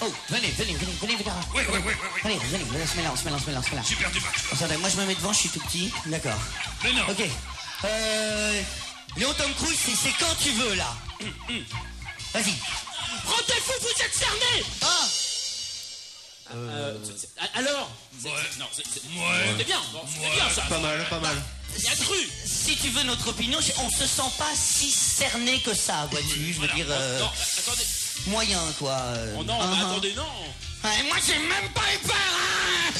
Oh, venez. Oui. Allez, on se mélange. Super du match. Attendez, moi je me mets devant, je suis tout petit. D'accord. Mais non. Ok. Léon Tom Cruise, c'est quand tu veux, là. Vas-y. Rendez-vous, vous êtes cerné. Alors Non, c'était bien. Bon, c'était bien, ça. Pas mal. Bien cru. Si tu veux notre opinion, on se sent pas si cerné que ça, vois-tu. Je veux dire, Non, attendez. moyen, quoi. Oh non, mais attendez, non. Moi, j'ai même pas eu peur, hein.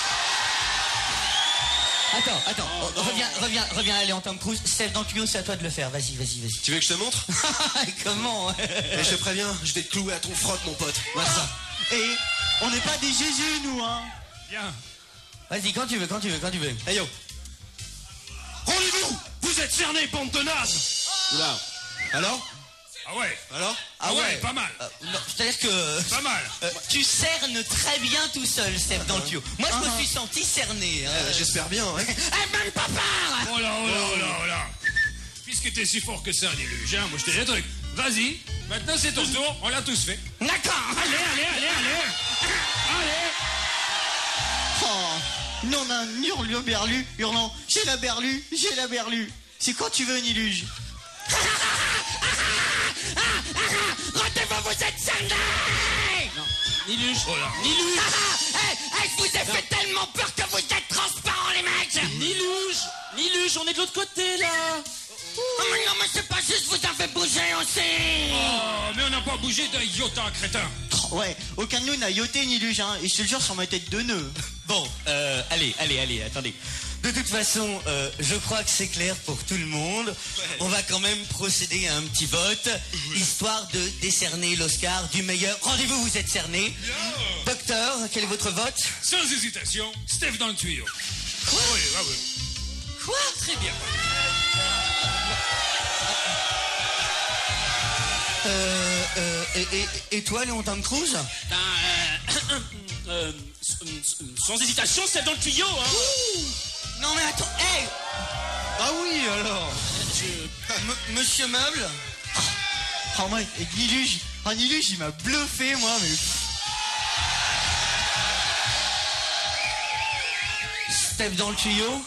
Attends, reviens à Léon Tom Cruise. Steph dans le tuyau, c'est à toi de le faire. Vas-y. Tu veux que je te montre? Comment? Et je te préviens, je vais te clouer à ton froc, mon pote. Voilà ça. Et on n'est pas des Jésus, nous, hein. Bien. Vas-y, quand tu veux. Hey yo. Rendez-vous! Vous êtes cernés, bande de nazes! Oula. Alors? Ah ouais, pas mal. Non, c'est-à-dire que... Pas mal. tu cernes très bien tout seul, Steph, dans le tuyau. Moi, je me suis senti cerné. Hein. J'espère bien, ouais. Même pas peur. Oh là. Puisque t'es si fort que ça, Déluge, hein, moi je te dis un truc. Vas-y, maintenant c'est ton tour, on l'a tous fait. D'accord. Allez. Oh, nous on a un hurlant, hurlant. J'ai la berlue. C'est quand tu veux, Niluge. Rendez-vous, vous êtes cernés. Niluge. Oh là. Niluge. Je vous ai fait tellement peur que vous êtes transparents, les mecs. Niluge, on est de l'autre côté, là. Oh, mais non, mais c'est pas juste, vous avez bougé aussi. Oh, mais on n'a pas bougé d'un iota, crétin. Ouais, aucun de nous n'a yoté Niluge, hein. Et je te le jure sur ma tête de nœud. Bon, allez, attendez. De toute façon, je crois que c'est clair pour tout le monde. On va quand même procéder à un petit vote, histoire de décerner l'Oscar du meilleur. Rendez-vous, vous êtes cerné. Docteur, quel est votre vote? Sans hésitation, Steph dans le tuyau. Quoi? Oui. Quoi? Très bien. Et toi, Léon Tom Cruise? Sans hésitation, c'est dans le tuyau, hein. Ouh. Non mais attends, hey. Ah oui, alors. Monsieur Meuble. Oh, moi, et Niluge, il m'a bluffé, moi, mais... Steph dans le tuyau.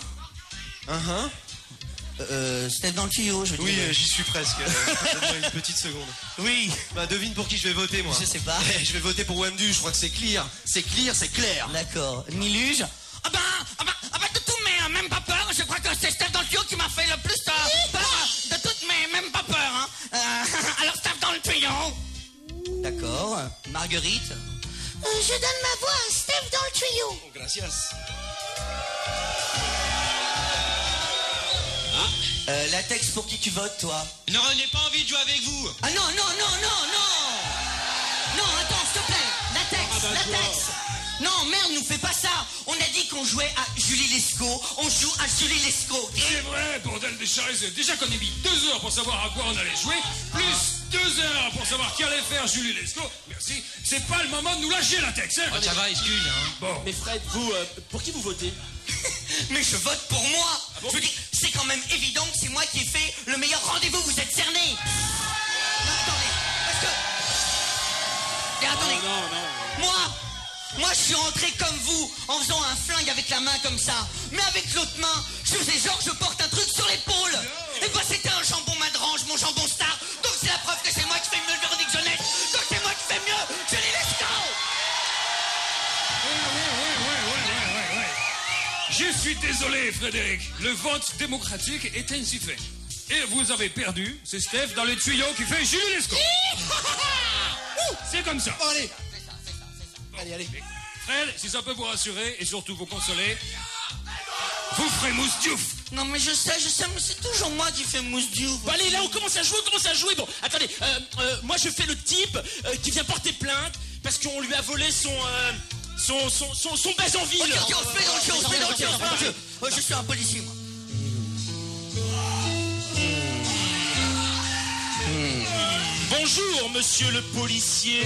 Steph dans le tuyau, je veux Oui, dire. j'y suis presque. Donne-moi une petite seconde. Oui. Bah, devine pour qui je vais voter, moi. Je sais pas. Je vais voter pour Wemdu, je crois que c'est clair. C'est clair. D'accord. Niluge. Ah bah, de tout, mais même pas peur. Je crois que c'est Steph dans le tuyau qui m'a fait le plus peur. De tout, mais même pas peur. Hein. Alors Steph dans le tuyau. D'accord. Marguerite. Je donne ma voix à Steph dans le tuyau. Oh, gracias. Latex, pour qui tu votes, toi? Non, je n'ai pas envie de jouer avec vous. Ah non. Non, attends, s'il te plaît. Latex. Non, merde, nous fais pas ça. On a dit qu'on jouait à Julie Lescaut. On joue à Julie Lescaut. Ok? C'est vrai, bordel des chaises. Déjà qu'on a mis 2 heures pour savoir à quoi on allait jouer, plus 2 heures pour savoir qui allait faire Julie Lescaut. Merci. C'est pas le moment de nous lâcher, Latex, hein. Ça va, excuse, hein. Bon. Mais Fred, vous, pour qui vous votez? Mais je vote pour moi. bon? Je veux dire, c'est quand même évident que c'est moi qui ai fait le meilleur rendez-vous. Vous êtes cerné. Non, attendez. Parce que... Et attendez. Non. Moi, je suis rentré comme vous, en faisant un flingue avec la main comme ça. Mais avec l'autre main, je faisais genre je porte un truc sur l'épaule. Et bah c'était un jambon Madrange, mon jambon star. Donc c'est la preuve que c'est moi qui fais mieux le verdict jeunesse. Donc c'est moi qui fais mieux. Julie Lescaut. Ouais. Je suis désolé, Frédéric. Le vote démocratique est ainsi fait. Et vous avez perdu. C'est Steph dans le tuyau qui fait Julie Lescaut. C'est comme ça. Bon, allez. Allez. Fred, si ça peut vous rassurer et surtout vous consoler, vous ferez mousse diouf. Non mais je sais, mais c'est toujours moi qui fais mousse diouf. Bon, allez, là, on commence à jouer. Bon, attendez, moi, je fais le type qui vient porter plainte parce qu'on lui a volé son baise en ville. Ok, on se met dans le jeu. Je suis un policier, moi. Bonjour, monsieur le policier.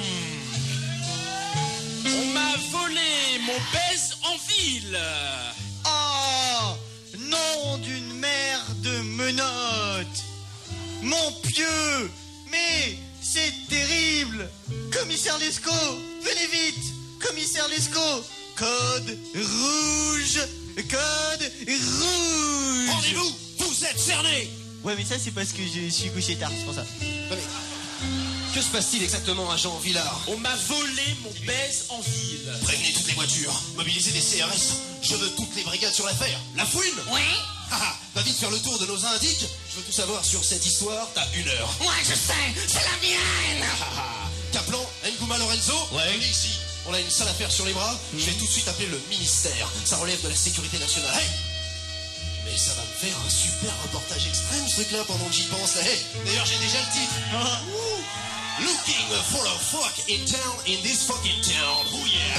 On m'a volé mon baise en ville. Oh, nom d'une mère de menottes. Mon pieu, mais c'est terrible. Commissaire Lescaut, venez vite. Commissaire Lescaut, code rouge. Code rouge. Rendez-vous, vous êtes cerné. Ouais, mais ça, c'est parce que je suis couché tard, c'est pour ça. Non, mais que se passe-t-il exactement, agent Villard? On m'a volé mon baise en ville. Prévenez toutes les voitures, mobilisez des CRS. Je veux toutes les brigades sur l'affaire. La fouine? Oui? Va vite faire le tour de nos indices. Je veux tout savoir sur cette histoire. T'as 1 heure. Ouais, je sais, c'est la mienne. Kaplan, Ngouma Lorenzo, venez ici. On a une sale affaire sur les bras. Je vais tout de suite appeler le ministère. Ça relève de la sécurité nationale. Hey, mais ça va me faire un super reportage extrême, ce truc-là, pendant que j'y pense. Hey, d'ailleurs, j'ai déjà le titre. Looking for a fuck in town, in this fucking town. Oh yeah.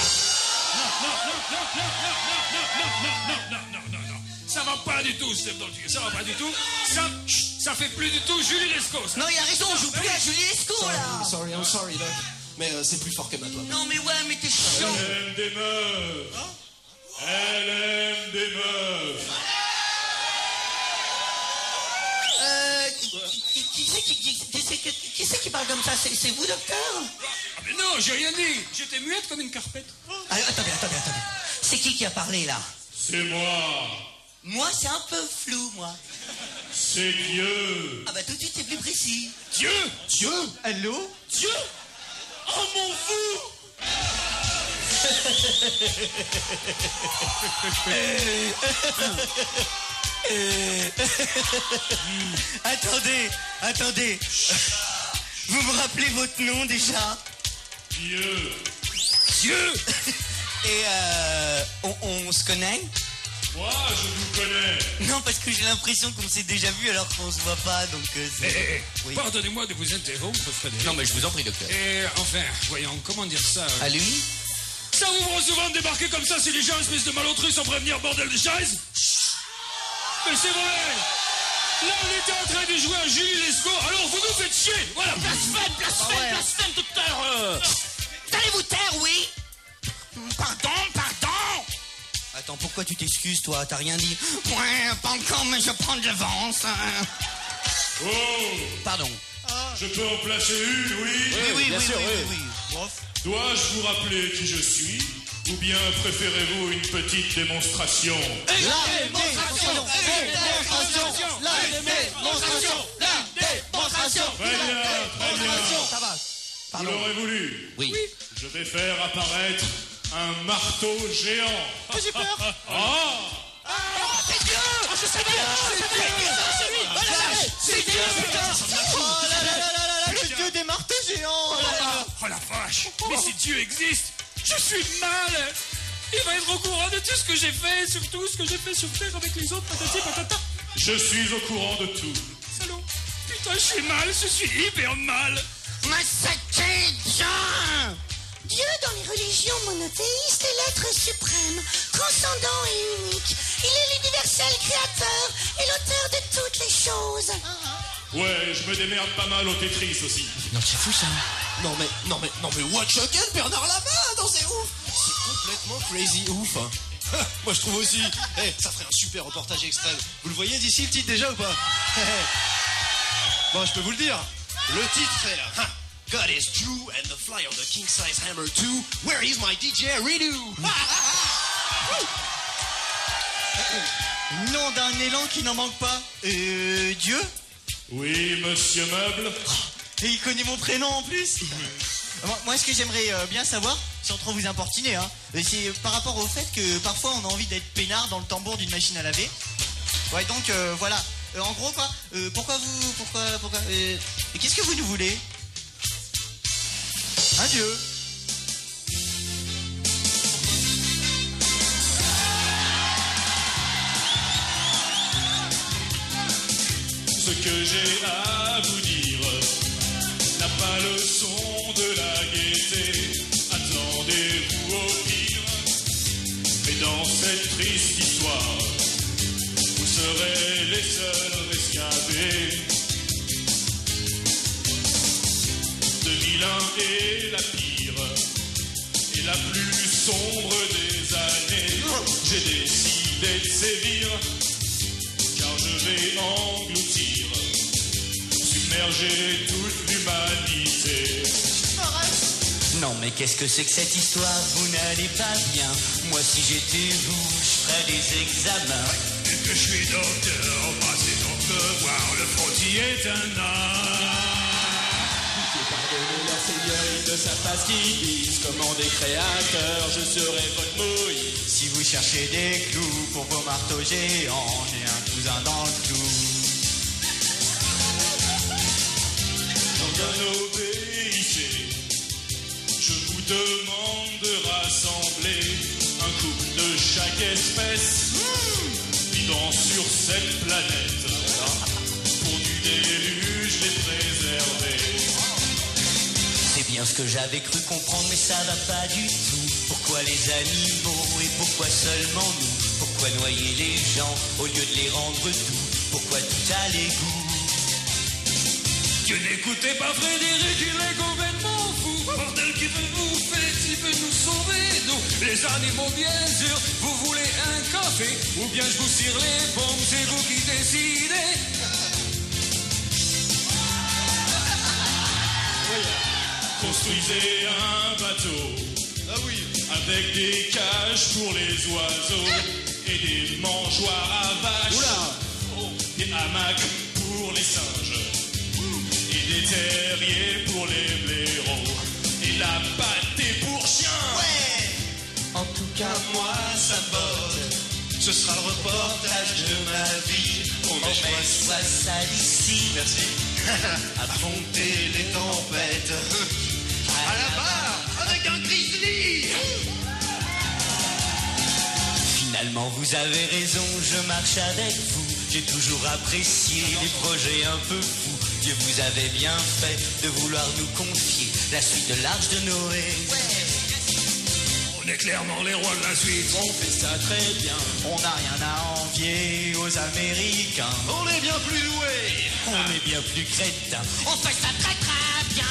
Non. Ça va pas du tout, Steph dans le tuyau. Ça va pas du tout. Ça fait plus du tout Julie Lescaut. ça. Non, il a raison, on joue plus à Julie Lescaut, là. I'm sorry, Doc. Mais c'est plus fort que ma toi. Non, mais ouais, mais t'es chiant. Elle aime des meufs. Elle aime des meufs. Qui c'est qui parle comme ça? C'est vous, docteur? Ah mais non, j'ai rien dit. J'étais muette comme une carpette. Ah, attendez. C'est qui a parlé, là? C'est moi. Moi, c'est un peu flou, moi. C'est Dieu. Ah bah tout de suite, c'est plus précis. Dieu. Allô? Dieu. Oh mon fou. Attendez. Vous me rappelez votre nom déjà? Dieu. Et on se connaît? Moi, je vous connais. Non, parce que j'ai l'impression qu'on s'est déjà vu alors qu'on se voit pas, donc c'est... Oui. Pardonnez-moi de vous interrompre, Frédéric. Non, mais je vous en prie, docteur. Et enfin, voyons, comment dire ça À lui? Ça vous prend souvent de débarquer comme ça, c'est les gens, espèce de malotru, sans prévenir, bordel de chaise? Mais c'est vrai. Là, on était en train de jouer à Julie Lescaut, alors vous nous faites chier. Voilà. Blasphème, docteur. Vous allez vous taire, oui? Pardon. Attends, pourquoi tu t'excuses, toi? T'as rien dit? Ouais, pas encore, mais je prends de l'avance. Oh, Pardon. je peux en placer une, oui? Oui. Dois-je vous rappeler qui je suis? Ou bien préférez-vous une petite démonstration? La démonstration. Très bien. Ça va. Vous l'aurez voulu. Oui. Je vais faire apparaître un marteau géant. J'ai peur. C'est Dieu. Je savais. C'est Dieu, putain. Oh là, le dieu des marteaux géants. Oh la vache. Mais si Dieu existe, je suis mal. Il va être au courant de tout ce que j'ai fait, surtout ce que j'ai fait sur Terre avec les autres, patati patata. Je suis au courant de tout. Salaud. Putain, je suis mal, je suis hyper mal. Mais c'était bien. Dieu, dans les religions monothéistes, est l'être suprême, transcendant et unique. Il est l'universel créateur et l'auteur de toutes les choses. Ouais, je me démerde pas mal au Tetris aussi. Non, c'est fou, ça. Non mais watch again, Bernard Lama, non c'est ouf. C'est complètement crazy ouf. Hein. Moi je trouve aussi. Ça ferait un super reportage extrême. Vous le voyez d'ici le titre déjà ou pas? Bon, je peux vous le dire. Le titre c'est God is true and the fly of the king size hammer too. Where is my DJ Redo? Nom d'un élan qui n'en manque pas. Dieu? Oui, monsieur Meuble. Et il connaît mon prénom en plus. Moi, ce que j'aimerais bien savoir, sans trop vous importuner, hein, c'est par rapport au fait que parfois on a envie d'être peinard dans le tambour d'une machine à laver. Ouais, donc voilà. En gros, quoi, pourquoi qu'est-ce que vous nous voulez? Un dieu. Ce que j'ai à vous dire n'a pas le son de la gaieté. Attendez-vous au pire. Mais dans cette triste histoire, vous serez les seuls rescapés. 2001 est la pire et la plus sombre des années. J'ai décidé de sévir, car je vais engloutir, submerger toute l'humanité. Non mais qu'est-ce que c'est que cette histoire? Vous n'allez pas bien. Moi si j'étais vous, je ferais des examens. Et que je suis docteur, passez donc me voir, le frontier est un art. Pardonnez leur Seigneur, ils ne savent pas ce qu'ils disent. Commandez créateur, je serai votre Moïse. Si vous cherchez des clous pour vos marteaux géants, j'ai un cousin dans le clou. Bien obéissez, je vous demande de rassembler un couple de chaque espèce vivant sur cette planète pour du déluge les préserver. C'est bien ce que j'avais cru comprendre, mais ça va pas du tout. Pourquoi les animaux et pourquoi seulement nous? Pourquoi noyer les gens au lieu de les rendre doux? Pourquoi tout à l'égout? Dieu n'écoutez pas Frédéric, il est complètement fou. Bordel qui veut vous faire, il veut nous sauver, nous, les animaux bien sûr. Vous voulez un café, ou bien je vous tire les bombes, c'est vous qui décidez. Construisez un bateau, avec des cages pour les oiseaux, et des mangeoires à vaches, des hamacs pour les singes. Des terriers pour les blaireaux et la pâtée pour chiens. Ouais. En tout cas, moi, ça botte. Ce sera le reportage De ma vie, on soit sale ici. Merci. Affronter les tempêtes. À la barre, avec un grizzly. Finalement, vous avez raison, je marche avec vous. J'ai toujours apprécié les projets un peu fous. Dieu vous avait bien fait de vouloir nous confier la suite de l'Arche de Noé. On est clairement les rois de la suite. On fait ça très bien. On n'a rien à envier aux Américains. On est bien plus doués. On est bien plus crétins. On fait ça très très bien.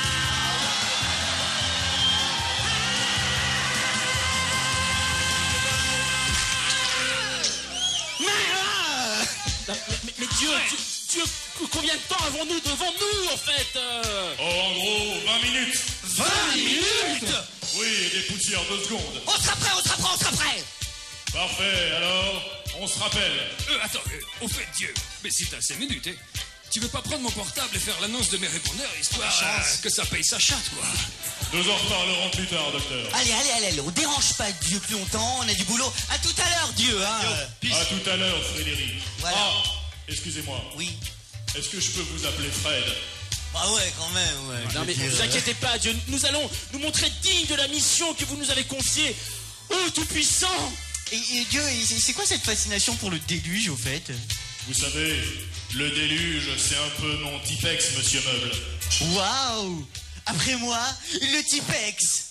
Mais Dieu, combien de temps avons-nous devant nous, en fait Oh, en gros, 20 minutes. 20 minutes? Oui, et des poussières 2 secondes. On sera prêt. Parfait, alors, on se rappelle. Attends, au fait, Dieu, mais si t'as 5 minutes, hein, tu veux pas prendre mon portable et faire l'annonce de mes répondeurs, histoire que ça paye sa chatte, quoi. Nous en reparlerons plus tard, docteur. Allez, on dérange pas Dieu plus longtemps, on a du boulot. À tout à l'heure, Dieu, hein. À tout à l'heure, Frédéric. Voilà. Ah, excusez-moi. Oui. Est-ce que je peux vous appeler Fred? Ah ouais, quand même, ouais. Non mais ne vous inquiétez pas, Dieu, nous allons nous montrer dignes de la mission que vous nous avez confiée. Oh, Tout-Puissant! Et Dieu, c'est quoi cette fascination pour le déluge, au fait? Vous savez, le déluge, c'est un peu mon Tipex, monsieur Meuble. Waouh! Après moi, le Tipex!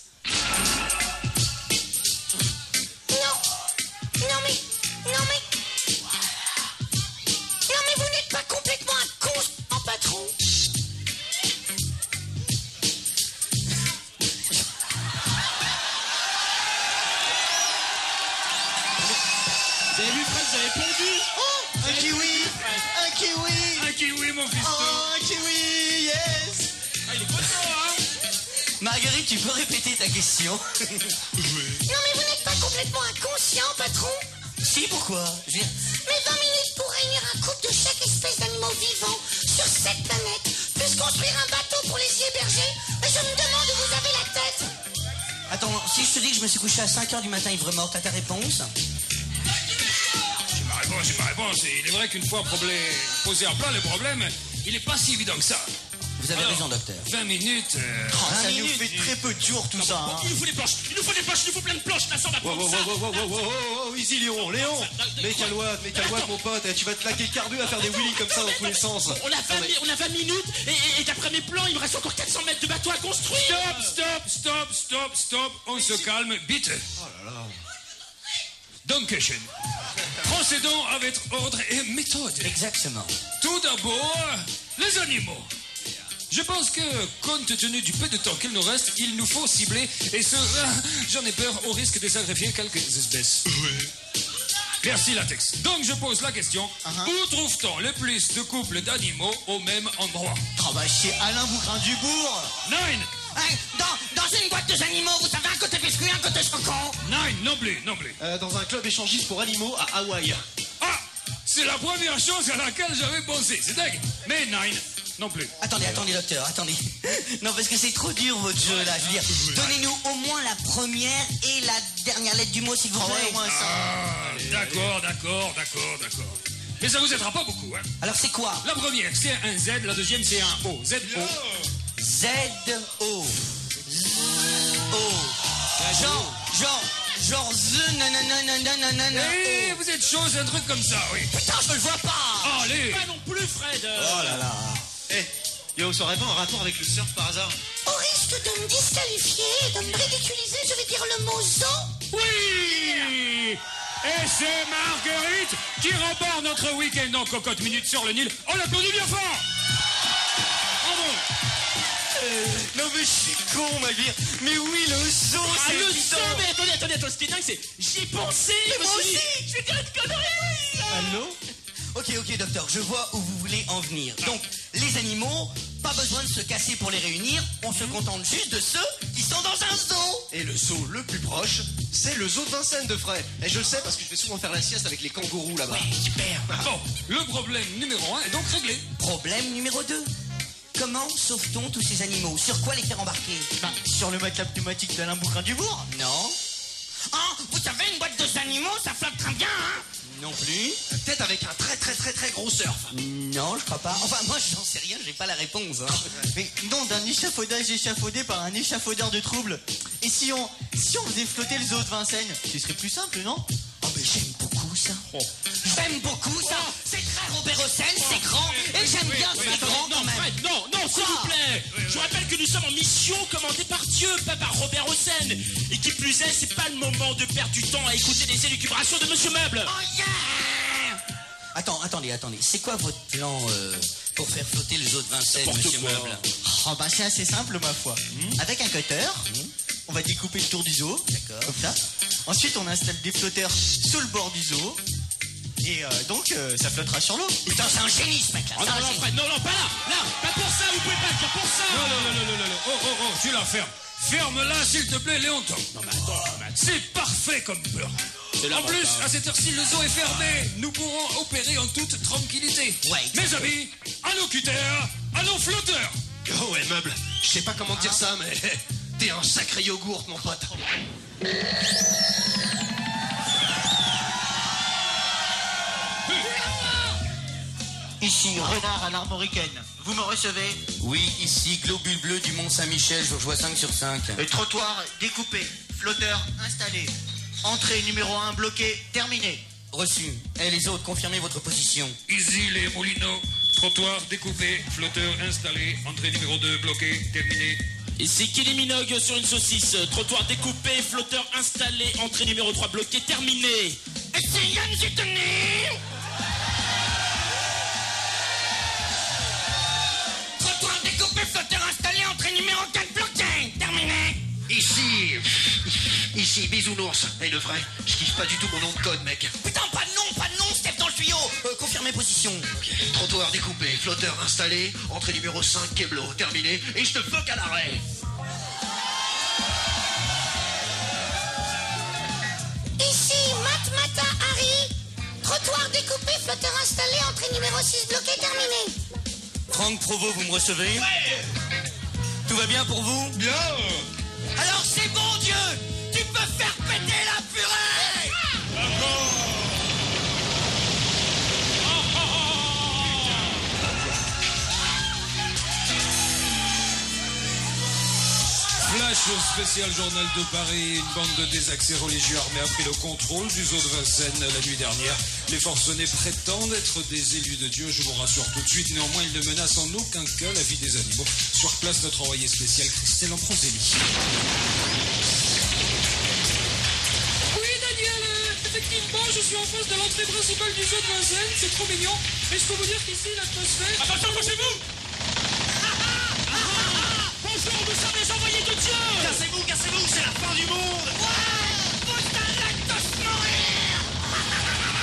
Non mais vous n'êtes pas complètement un con, en patron. Vous avez vu, Fred, vous avez pondu? Oh! Un kiwi! Un kiwi, mon fils. Oh, un kiwi! Yes! Ah, il est content, hein? Marguerite, tu peux répéter ta question? Non mais vous n'êtes pas complètement inconscient, patron. Si, pourquoi? Mais 20 minutes pour réunir un couple de chaque espèce d'animaux vivants sur cette planète, plus construire un bateau pour les y héberger, mais je me demande où vous avez la tête. Attends, si je te dis que je me suis couché à 5h du matin ivre mort, t'as ta réponse? J'ai ma réponse. Et il est vrai qu'une fois posé à plat le problème, il est pas si évident que ça. Vous avez raison, docteur. 20 minutes. Ça nous fait très peu de jours, tout ça. Bon, Hein. il nous faut des planches, il nous faut plein de planches, là, ça va prendre ça. Oh, easy Léon, mec à l'ouate, mon pote, tu vas te claquer le cardio à faire des wheelies comme ça dans tous les sens. On a 20 minutes, et d'après mes plans, il me reste encore 400 mètres de bateau à construire. Stop. On se calme, bitte. Oh là là. Dankeschön. Procédons avec ordre et méthode. Exactement. Tout d'abord, les animaux. Je pense que, compte tenu du peu de temps qu'il nous reste, il nous faut cibler, et j'en ai peur, au risque de sacrifier quelques espèces. Merci Latex. Donc je pose la question, où trouve-t-on le plus de couples d'animaux au même endroit? Oh bah chez Alain Bougrain-Dubourg. 9. Hein, dans une boîte de animaux, vous savez, un côté biscuit, un côté chocolat. 9, non plus. Dans un club échangiste pour animaux à Hawaï. Ah, c'est la première chose à laquelle j'avais pensé, c'est dingue. Mais 9, non plus. Attendez, docteur, attendez. Non, parce que c'est trop dur, votre jeu, là. Je veux dire, donnez-nous au moins la première et la dernière lettre du mot, s'il vous plaît. Ouais, au moins ça. Ah, d'accord. Mais ça vous aidera pas beaucoup, hein. Alors, c'est quoi? La première, c'est un Z, la deuxième, c'est un O. Z-O. Z-O. O. Genre Z, nanana. Eh, vous êtes chaud, c'est un truc comme ça, oui. Putain, je le vois pas. Allez. Pas non plus, Fred. Oh là là. Eh, yo, ça aurait pas un rapport avec le surf par hasard? Au risque de me disqualifier et de me ridiculiser, je vais dire le mot zoo. Oui. Et c'est Marguerite qui remporte notre week-end en cocotte minute sur le Nil. On l'applaudit bien fort. Bravo. Non mais je suis con, ma vie. Mais oui, le zoo, Ah, c'est le évident. son, mais attendez, ce qui est dingue, c'est j'y ai pensé. Mais moi aussi. Je vais dire une connerie. Allô? Ok, docteur, je vois où vous voulez en venir. Donc, les animaux, pas besoin de se casser pour les réunir, on se contente juste de ceux qui sont dans un zoo. Et le zoo le plus proche, c'est le zoo de Vincennes de Fray. Et je le sais parce que je vais souvent faire la sieste avec les kangourous là-bas. Super. Bon, le problème numéro 1 est donc réglé. Problème numéro 2. Comment sauve-t-on tous ces animaux? Sur quoi les faire embarquer? Sur le matelas pneumatique d'Alain Bougrain-Dubourg. Non. Ah, vous savez, une boîte de animaux, ça flotte très bien, hein? Non plus. Peut-être avec un très gros surf. Non, je crois pas. Enfin, moi, j'en sais rien, j'ai pas la réponse. Hein. Mais non, d'un échafaudage échafaudé par un échafaudeur de troubles. Et si on faisait flotter le zoo de Vincennes, ce serait plus simple, non? Oh, mais j'aime beaucoup ça. J'aime beaucoup ça. C'est très Robert Hossein, c'est grand. Et j'aime bien, c'est grand quand même. Fred, non, s'il vous plaît. Je vous rappelle que nous sommes en mission commandée par Dieu, pas par Robert Hossein. Et qui plus est, c'est pas le moment de perdre du temps à écouter les élucubrations de Monsieur Meuble. Oh yeah! Attendez. C'est quoi votre plan pour faire flotter le zoo de Vincennes, Monsieur Meuble? Oh bah c'est assez simple, ma foi. Avec un cutter, on va découper le tour du zoo. D'accord. Comme ça. Ensuite, on installe des flotteurs sous le bord du zoo. Et donc, ça flottera sur l'eau. Putain, c'est un génie ce mec-là. Oh non, Fred, non, pas là, pas pour ça, vous pouvez pas le faire pour ça. Non. Oh, tu la fermes. Ferme-la, s'il te plaît, Léonton. Non, mais attends. C'est parfait comme beurre. En plus, à cette heure-ci, le zoo est fermé. Nous pourrons opérer en toute tranquillité. Ouais. Mes amis, à nos cutters, à nos flotteurs. Oh ouais, meuble. Je sais pas comment te dire ça, mais t'es un sacré yogourt, mon pote. Ici, renard à l'armoricaine. Vous me recevez? Oui, ici, globule bleu du Mont-Saint-Michel, je rejoins 5 sur 5. Le trottoir découpé. Flotteur installé. Entrée numéro 1 bloquée. Terminé. Reçu. Et les autres, confirmez votre position. Ici, les Moulineaux. Trottoir découpé, flotteur installé, entrée numéro 2 bloquée, terminé. Et c'est Kelly Minogue sur une saucisse. Trottoir découpé, flotteur installé, entrée numéro 3 bloquée, terminé. Et c'est Yann Zitoni. Trottoir découpé, flotteur installé, entrée numéro 4 bloquée, terminé. Ici, bisounours. Et le vrai, je kiffe pas du tout mon nom de code, mec. Putain, pas de nom, Steph dans le tuyau. Confirmez position. Ok, trottoir découpé, flotteur installé, entrée numéro 5, Keblo, terminé, et je te fuck à l'arrêt. Ici, Matmata Harry. Trottoir découpé, flotteur installé, entrée numéro 6 bloquée, terminé. Franck Provost, vous me recevez? Ouais. Tout va bien pour vous? Bien. Alors c'est bon Dieu, tu peux faire péter la purée. Flash au spécial journal de Paris. Une bande de désaxés religieux armés a pris le contrôle du zoo de Vincennes la nuit dernière. Les forcenés prétendent être des élus de Dieu, je vous rassure tout de suite. Néanmoins, ils ne menacent en aucun cas la vie des animaux. Sur place, notre envoyé spécial Christelle Ambroselli. Oui, Daniel, effectivement, je suis en face de l'entrée principale du zoo de Vincennes, c'est trop mignon. Et je peux vous dire qu'ici, l'atmosphère... Attention, approchez-vous. Bonjour, nous sommes les envoyés de Dieu. Cassez-vous, c'est la fin du monde. Vous allez tous mourir.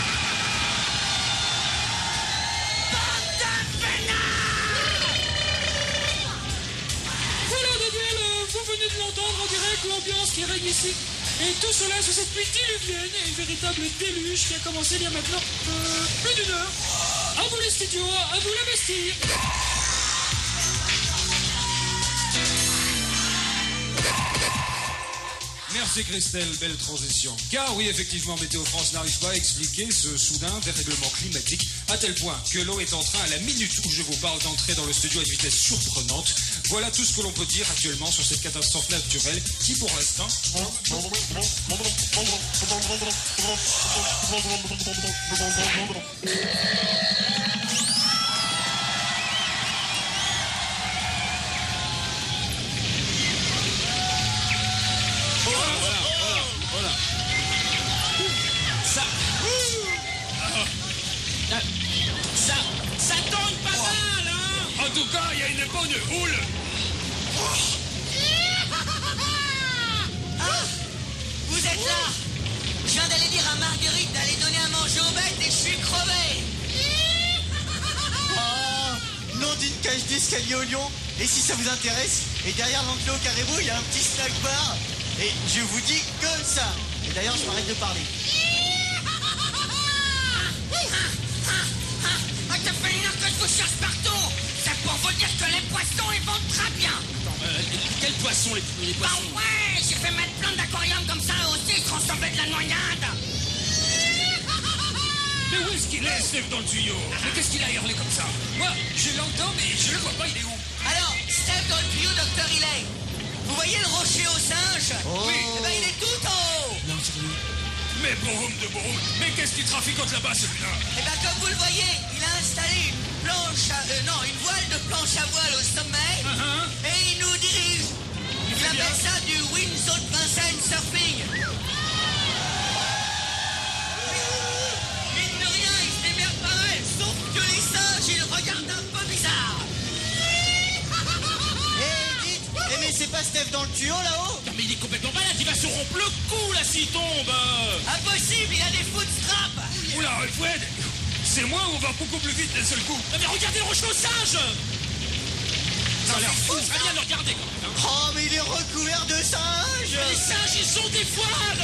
venez de l'entendre, on dirait que l'ambiance qui règne ici. Et tout cela sous cette pluie diluvienne et une véritable déluge qui a commencé il y a maintenant plus d'une heure. À vous les studios, à vous la Bastille. Merci Christelle, belle transition. Car oui, effectivement, Météo France n'arrive pas à expliquer ce soudain dérèglement climatique à tel point que l'eau est en train, à la minute où je vous parle, d'entrer dans le studio à une vitesse surprenante. Voilà tout ce que l'on peut dire actuellement sur cette catastrophe naturelle qui, pour l'instant... Ça tourne pas mal, hein. En tout cas, il y a une bonne houle. Ah, vous êtes là. Je viens d'aller dire à Marguerite d'aller donner à manger aux bêtes et je suis crevé. Oh, nom d'une cage d'escalier au lion. Et si ça vous intéresse, et derrière l'enclos caribou, il y a un petit snack bar. Et je vous dis que ça. Et d'ailleurs, je m'arrête de parler. Ça fait une heure que je vous cherche partout. C'est pour vous dire que les poissons, ils vont très bien. Quels poissons, les Bah poissons? ouais, j'ai fait mettre plein d'aquariums comme ça aussi, transformer de la noyade. Mais où est-ce qu'il est, Steph, dans le tuyau? Mais qu'est-ce qu'il a hurlé comme ça? Moi, je l'entends, mais je le vois pas, il est où? Alors, Steph dans le tuyau, docteur Hillet. Vous voyez le rocher aux singes? Oh. Oui. Eh ben, il est tout en haut. Non, sérieux. Mais boum de boum. Mais qu'est-ce qu'il traficote là-bas, celui-là? Eh ben, comme vous le voyez, il a installé une une voile de planche à voile au sommet. Et il nous dirige. Il appelle ça du Windsor Vincennes Surfing. Mine de rien, il se démerde pareil, sauf que les singes, ils regardent un peu bizarre. Eh, dites, mais c'est pas Steph dans le tuyau là-haut? Non, mais il est complètement malade, il va se rompre le cou là s'il tombe. Impossible, il a des footstraps. Oula, Fred, c'est moi ou on va beaucoup plus vite d'un seul coup? Non, mais regardez le rocher aux singes. Ça a l'air fou, ça vient de le regarder quand même, hein. Oh, mais il est recouvert de singes. Les singes, ils ont des voiles.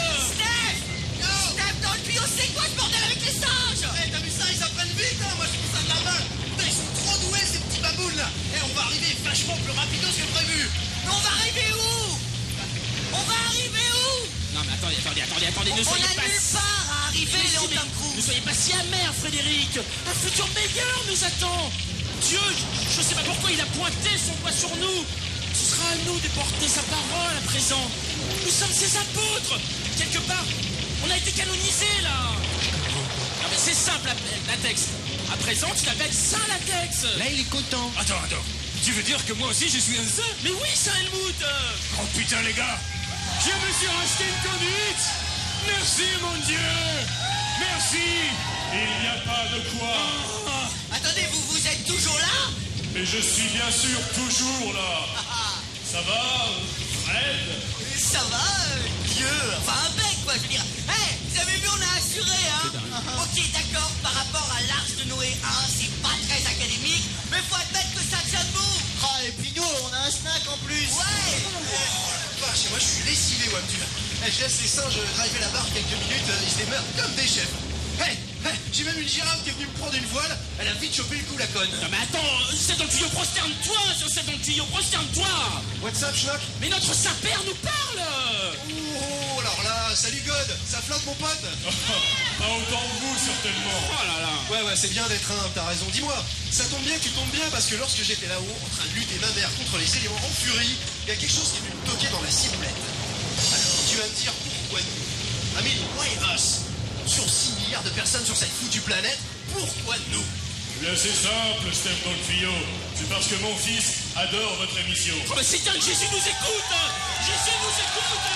Steph dans le tuyau, c'est quoi ce bordel avec les singes? Eh, t'as vu ça, ils apprennent vite, hein. Moi je trouve ça de la balle. Putain, ils sont trop doués ces petits babounes là. Eh, on va arriver vachement plus rapidos que prévu. Mais on va arriver où? On va arriver où? Non, mais attendez, ne On soyez a pas... nulle part à arriver, Mais si, Léon mais Tom Cruise. ne soyez pas si amer, Frédéric. Un futur meilleur nous attend. Dieu, je sais pas pourquoi il a pointé son doigt sur nous. Ce sera à nous de porter sa parole à présent. Nous sommes ses apôtres. Quelque part, on a été canonisés là. Non mais c'est simple, Latex. À présent, tu t'appelles Saint Latex. Là, il est content. Attends. Tu veux dire que moi aussi je suis un saint? Mais oui, Saint Helmut. Oh putain, les gars. Je me suis racheté une conduite. Merci, mon Dieu. Merci. Il n'y a pas de quoi. Attendez, vous êtes toujours là? Mais je suis bien sûr toujours là. Ça va, Fred? Ça va, Dieu. Enfin, un bec, quoi, je veux dire. Hey, vous avez vu, on a assuré, hein? Ok, d'accord, par rapport à l'Arche de Noé 1, c'est pas très académique, mais faut admettre que ça tient debout. Ah, et puis nous, on a un snack en plus. Ouais. Vache, moi je suis lessivé, ouais, tu vois. Eh, je laisse les singes driver la barre quelques minutes, ils se démerdent comme des chefs. Hey, j'ai même une girafe qui est venue me prendre une voile, elle a vite chopé le coup, la conne. Non mais attends, c'est dans le tuyau, prosterne-toi. C'est dans le tuyau, prosterne-toi. What's up, Schnock? Mais notre Saint-Père nous parle. Oh, alors là, salut God, ça flotte mon pote. Pas autant que vous, certainement. Oh là là. Ouais, c'est bien d'être un, t'as raison. Dis-moi, ça tombe bien que tu tombes bien parce que lorsque j'étais là-haut, en train de lutter ma mère contre les éléments en furie, il y a quelque chose qui est venu me toquer dans la ciboulette. Alors, tu vas me dire pourquoi nous? Amélie, moi et Us, sur 6 milliards de personnes sur cette foutue planète, pourquoi nous? Bien, c'est simple, Steph dans le tuyau. C'est parce que mon fils adore votre émission. Oh mais c'est dingue, Jésus nous écoute. Jésus nous écoute.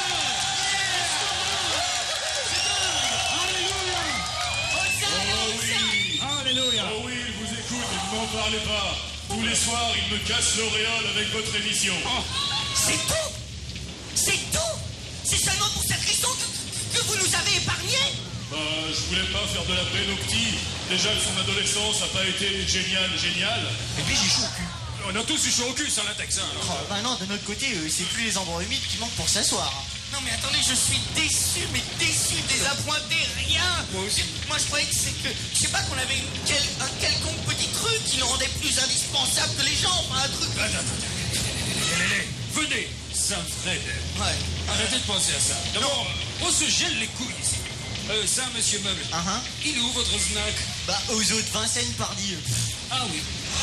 Alléluia. Oh oui, il vous écoute et vous m'en parlez pas. Tous les soirs, il me casse l'auréole avec votre émission. C'est tout. C'est tout. C'est seulement pour cette raison que vous nous avez épargnés. Bah, je voulais pas faire de la peine au petit. Déjà que son adolescence a pas été géniale. Et puis j'y joue au cul. on a tous eu chaud au cul sur latex, hein. Oh, bah non, de notre côté, c'est plus les endroits humides qui manquent pour s'asseoir. Non mais attendez, je suis déçu, mais déçu, désappointé, rien. Moi aussi. Moi je croyais que c'est que, je sais pas, qu'on avait un quelconque petit truc qui nous rendait plus indispensable que les gens, enfin un truc. Attendez. Venez, Saint-Fred. Ouais. Arrêtez de penser à ça. D'abord, on se gèle les couilles ici. Ça, monsieur Meuble. Il est où votre snack? Bah, aux autres Vincennes, pardi. Ah oui.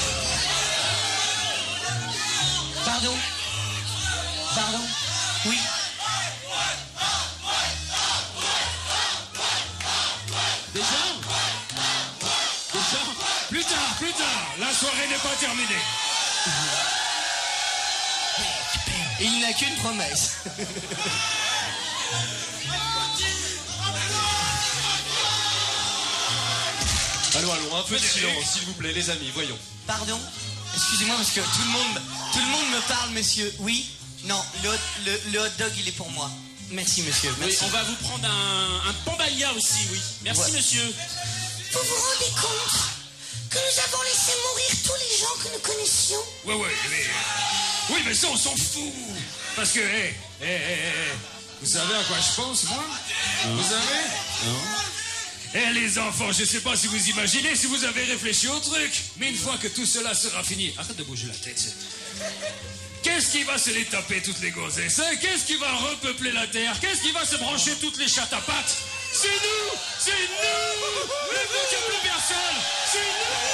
Pardon? Pardon? Oui. Déjà? Plus tard. La soirée n'est pas terminée. Et il n'a qu'une promesse. Allons, un peu de silence, s'il vous plaît, les amis, voyons. Pardon? Excusez-moi parce que tout le monde me parle, monsieur. Oui? Non, le hot dog, il est pour moi. Merci, monsieur. Merci. Oui, on va vous prendre un pambalia aussi, oui. Merci, Ouais. monsieur. Vous vous rendez compte que nous avons laissé mourir tous les gens que nous connaissions? Ouais, mais... Oui, mais ça, on s'en fout. Parce que, vous savez à quoi je pense, moi? Vous savez? Non. Les enfants, je sais pas si vous imaginez, si vous avez réfléchi au truc. Mais une fois que tout cela sera fini... Arrête de bouger la tête. Qu'est-ce qui va se les taper, toutes les gonzesses, hein? Qu'est-ce qui va repeupler la terre? Qu'est-ce qui va se brancher toutes les chattes à pattes? C'est nous! C'est nous! Mais vous, il n'y a plus personne! C'est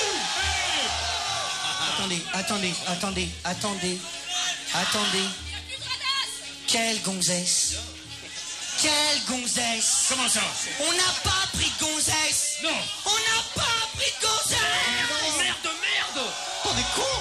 nous! Attendez. Quelle gonzesse? Comment ça? On n'a pas pris de gonzesse! Non! On n'a pas pris de gonzesse! Merde! On est con!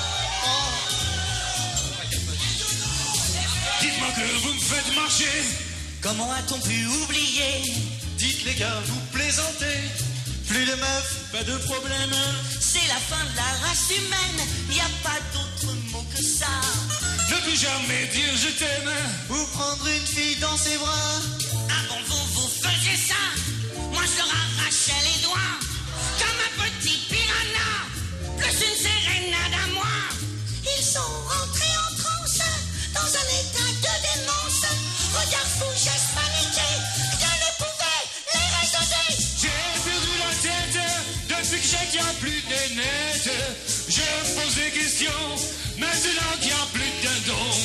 Dites-moi que vous me faites marcher! Comment a-t-on pu oublier? Dites les gars, vous plaisantez. Plus de meufs, Pas de problème. C'est la fin de la race humaine, y a pas d'autre mot que ça. Ne plus jamais dire je t'aime! ou prendre une fille dans ses bras. Avant vous faisiez ça, moi je leur arrachais les doigts, comme un petit piranha, plus une sérénade à moi. Ils sont rentrés en transe, dans un état de démence. Regard fou, geste paniqué, rien ne pouvait les raisonner. J'ai perdu la tête depuis que j'ai qu'il n'y a plus de nénettes. Je me pose des questions maintenant qu'il n'y a plus de dindons.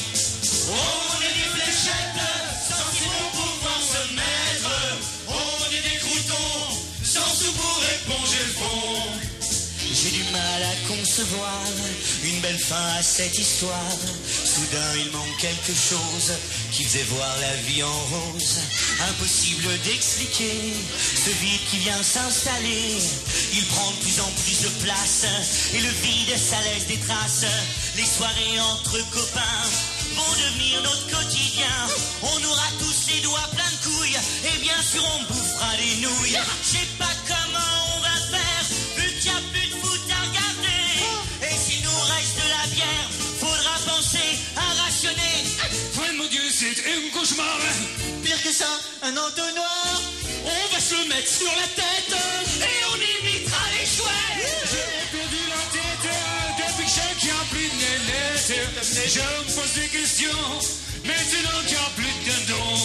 On est des fléchettes, sensibles pour pouvoir se mettre. On est des croutons, sans sous pour éponger le fond. J'ai du mal à concevoir une belle fin à cette histoire. Soudain il manque quelque chose qui faisait voir la vie en rose. Impossible d'expliquer ce vide qui vient s'installer. Il prend de plus en plus de place et le vide ça laisse des traces. Les soirées entre copains vont devenir notre quotidien. On aura tous les doigts pleins de couilles et bien sûr on bouffera des nouilles. Je sais pas comment on va faire vu qu'il n'y a plus de foot à regarder. Et s'il nous reste de la bière, faudra penser à rationner. Ouais, mon Dieu, c'est un cauchemar. Pire que ça, un entonnoir. On va se le mettre sur la tête. Et on imitera les chouettes. J'ai perdu la tête depuis que j'ai qu'il n'y a plus de nénettes. Je me pose des questions maintenant qu'il n'y a plus de dindons.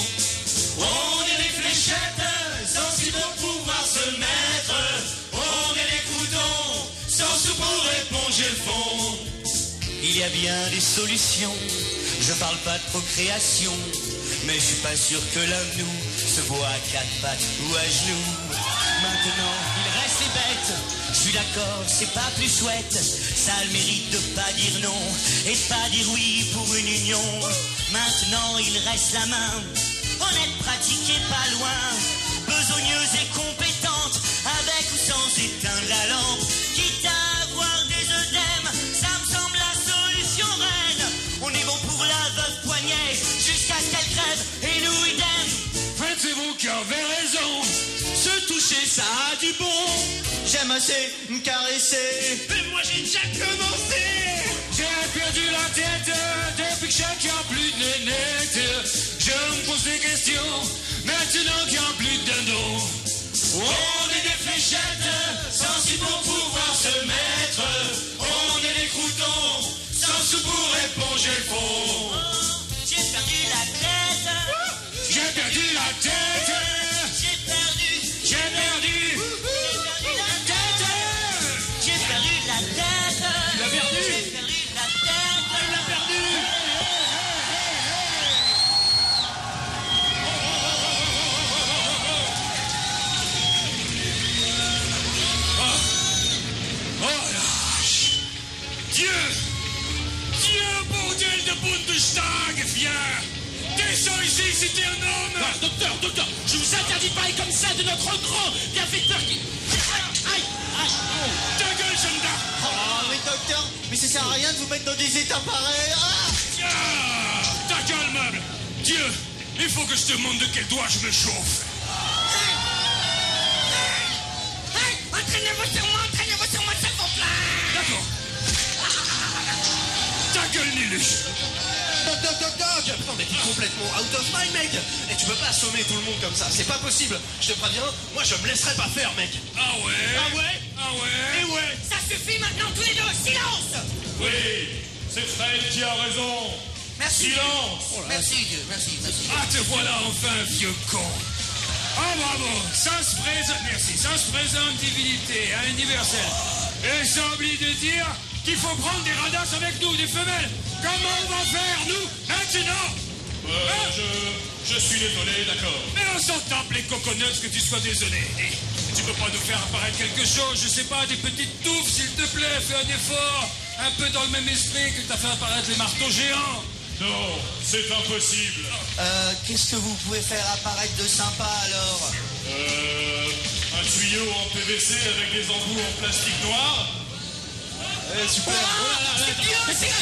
On est des fléchettes, sensibles pour pouvoir se mettre. On est des croutons, sans sous pour éponger le fond. Il y a bien des solutions. Je parle pas de procréation, mais je suis pas sûr que l'un de nous se voit à quatre pattes ou à genoux. Maintenant, il reste les bêtes. Je suis d'accord, c'est pas plus chouette. Ça a le mérite de pas dire non et de pas dire oui pour une union. Maintenant, il reste la main. Honnête, pratiquée pas loin. Besogneuse et compétente, avec ou sans éteindre la lampe. Quitte à avoir des œdèmes, ça me semble la solution reine. On est bon pour la veuve poignet, jusqu'à ce qu'elle crève, et nous idem. C'est vous qui avez raison. Se toucher, ça a du bon. J'aime assez me caresser. Mais moi j'ai déjà commencé. J'ai perdu la tête depuis que j'ai qu'il n'y a plus de nénettes. Je me pose des questions maintenant qu'il n'y a plus de dindons. On est des fléchettes, sensibles pour pouvoir se mettre. On est des croutons, toucher le fond. J'ai perdu la tête. J'ai perdu la tête. J'ai perdu. J'ai perdu. La tête. J'ai perdu la tête. Tu l'as perdu. J'ai perdu la tête. Tu l'as perdu. Oh la vache. Dieu, bordel de Bundestag, viens. Descends ici si t'es un homme. Ah, docteur, je vous interdis de parler comme ça de notre grand bienfaiteur qui... Aïe. Ta gueule, soldat. Oh, mais docteur, mais ça sert à rien de vous mettre dans des états pareils. Ah Ta gueule, meuble. Dieu, il faut que je te montre de quel doigt je me chauffe. Entraînez-vous sur moi, s'il vous plaît. D'accord. Ta gueule, Nilus. Doc. Non mais t'es complètement out of mind, mec. Et tu peux pas assommer tout le monde comme ça, c'est pas possible. Je te préviens, moi je me laisserai pas faire, mec. Ah ouais. Et ouais. Ça suffit maintenant, tous les deux, silence. Oui, c'est Fred qui a raison. Merci. Silence. Merci, Dieu, merci. Ah, te voilà enfin, vieux con. Ah, bravo. Ça se présente divinité universelle. Et ça oublie de dire qu'il faut prendre des radasses avec nous, des femelles. Comment on va faire, nous, maintenant? Je suis désolé, d'accord. Mais on s'en tape les coconuts que tu sois désolé. Et tu peux pas nous faire apparaître quelque chose, je sais pas, des petites touffes, s'il te plaît, fais un effort. Un peu dans le même esprit que t'as fait apparaître les marteaux géants. Non, c'est impossible. Qu'est-ce que vous pouvez faire apparaître de sympa alors? Un tuyau en PVC avec des embouts en plastique noir. Super. C'est Dieu.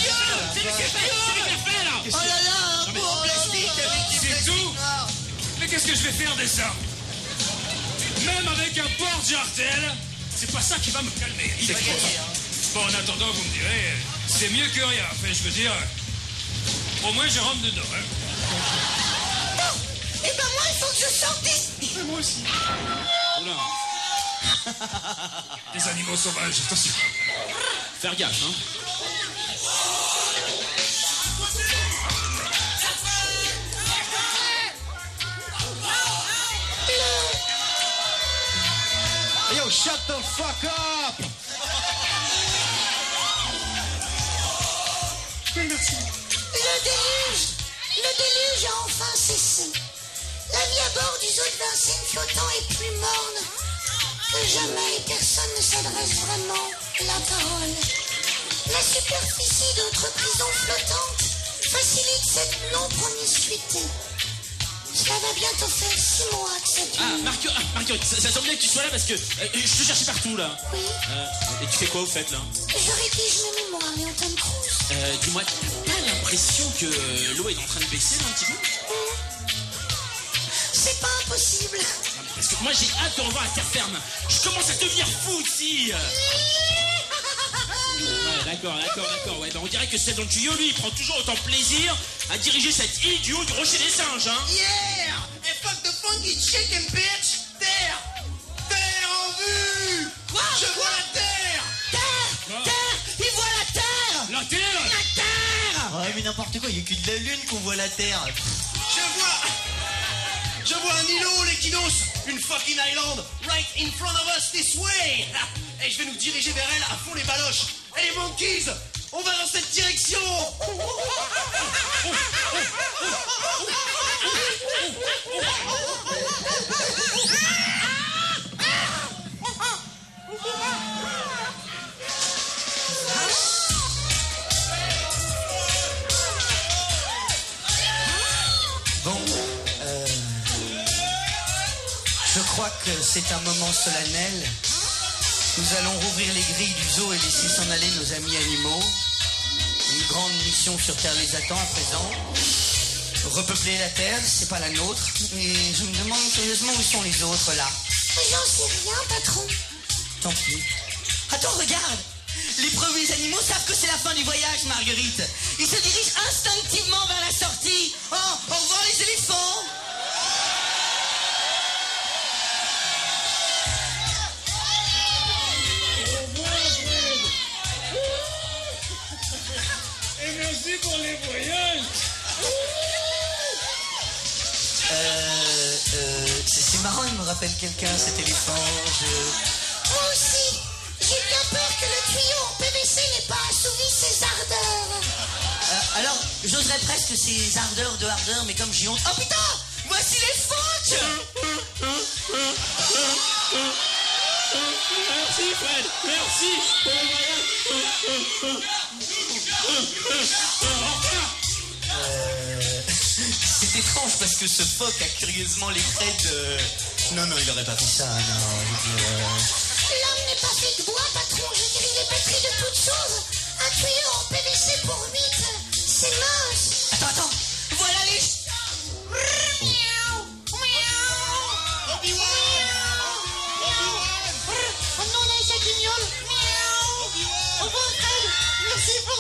Oh là là, un pot en plastique avec du C'est plastique tout? noir. Mais qu'est-ce que je vais faire de ça? Même avec un porte-jartel, c'est pas ça qui va me calmer. Il va gagner, hein. Bon, en attendant, vous me direz, c'est mieux que rien. Enfin, je veux dire, au moins je rentre dedans. Hein. Bon, et ben moi, il faut que je sorte d'ici. Moi aussi. Oula. Des animaux sauvages, attention. Faire gaffe, hein. Yo, shut the fuck up. Le déluge a enfin cessé. La vie à bord du zoo de Vincennes flottant est plus morne que jamais et personne ne s'adresse vraiment la parole. La superficie d'autres prisons flottantes facilite cette non promiscuité. Cela va bientôt faire 6 mois que ça dure. Ah, Marguerite, ça tombe bien que tu sois là parce que je te cherchais partout là. Oui, Et tu fais quoi au fait là? je rédige mes mémoires, Léon Cruz. Dis-moi, t'as l'impression que l'eau est en train de baisser là un petit peu? C'est pas impossible. Parce que moi j'ai hâte de revoir la terre ferme. Je commence à devenir fou ici. Ouais, d'accord. Ouais, ben on dirait que celle dans le tuyau, lui, il prend toujours autant de plaisir à diriger cette île du haut du rocher des singes, hein. Yeah! And fuck the funky chicken, bitch! Terre! Terre en vue! Quoi? Je vois la terre! Terre, il voit la terre. La terre! La terre. Ouais, mais n'importe quoi, il n'y a que de la lune qu'on voit la terre. Je vois un îlot, l'équinos. Une fucking island. Right in front of us this way. Et je vais nous diriger vers elle à fond les baloches. Hey monkeys, on va dans cette direction. Bon, je crois que c'est un moment solennel. Nous allons rouvrir les grilles du zoo et laisser s'en aller nos amis animaux. Une grande mission sur Terre les attend à présent. Repeupler la Terre, c'est pas la nôtre. Et je me demande sérieusement où sont les autres là. J'en sais rien, patron. Tant pis. Attends, regarde. Les premiers animaux savent que c'est la fin du voyage, Marguerite. Ils se dirigent instinctivement vers la sortie. Oh, au revoir les éléphants. Et merci pour les voyages. C'est marrant, il me rappelle quelqu'un, cet éléphant. Moi aussi, j'ai bien peur que le tuyau en PVC n'ait pas assouvi ses ardeurs. Alors, j'oserais presque ces ardeurs de hardeur, mais comme j'ai honte... Oh putain! Voici les phoques! Merci Fred, merci pour le voyage. C'est étrange parce que ce phoque a curieusement les traits de... Non, il aurait pas fait ça, non, je veux dire... L'homme n'est pas fait de bois, patron. Je veux dire, il est pétri de toutes choses. Un tuyau en PVC pour 8, c'est mince. Attends, voilà les... Oh non, on a un guignol. Au revoir, Fred. Merci pour